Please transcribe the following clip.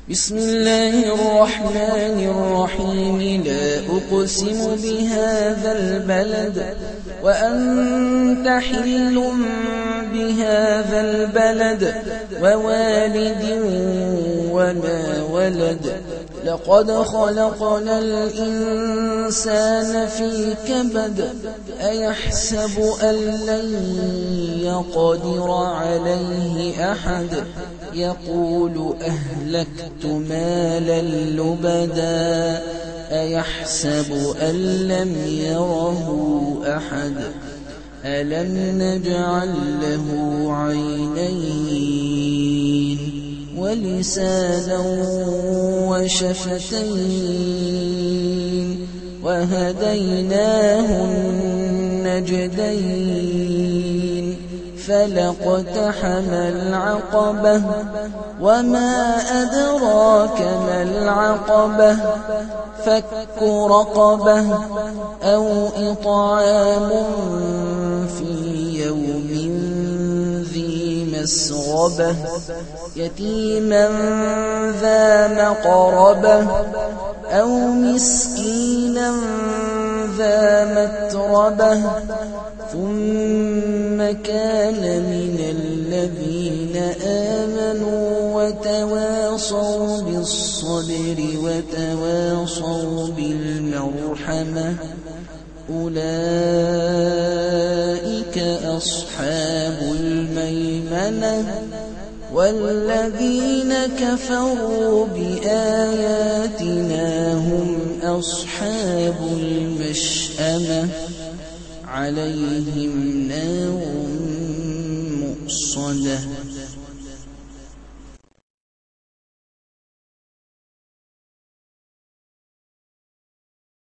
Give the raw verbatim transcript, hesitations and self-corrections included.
بسم الله الرحمن الرحيم لا أقسم بهذا البلد وأنت حل بهذا البلد ووالد وما ولد لقد خلقنا الإنسان في كبد أيحسب أن لن يقدر عليه أحد يقول أهلكت مالا لبدا أيحسب أن لم يره أحد ألم نجعل له عينين ولسانا وشفتين وهديناه النجدين فلاقتحم العقبة وما أدراك ما العقبة فك رقبة أو إطعام في يوم ذي مسغبة يتيما ذا مقربة أو مسكينا ذا متربة ثم كان من الذين آمنوا وتواصوا بالصبر وتواصوا بالمرحمة أولئك أصحاب الميمنة والذين كفروا بآياتنا هم أصحاب المشأمة عليهم نار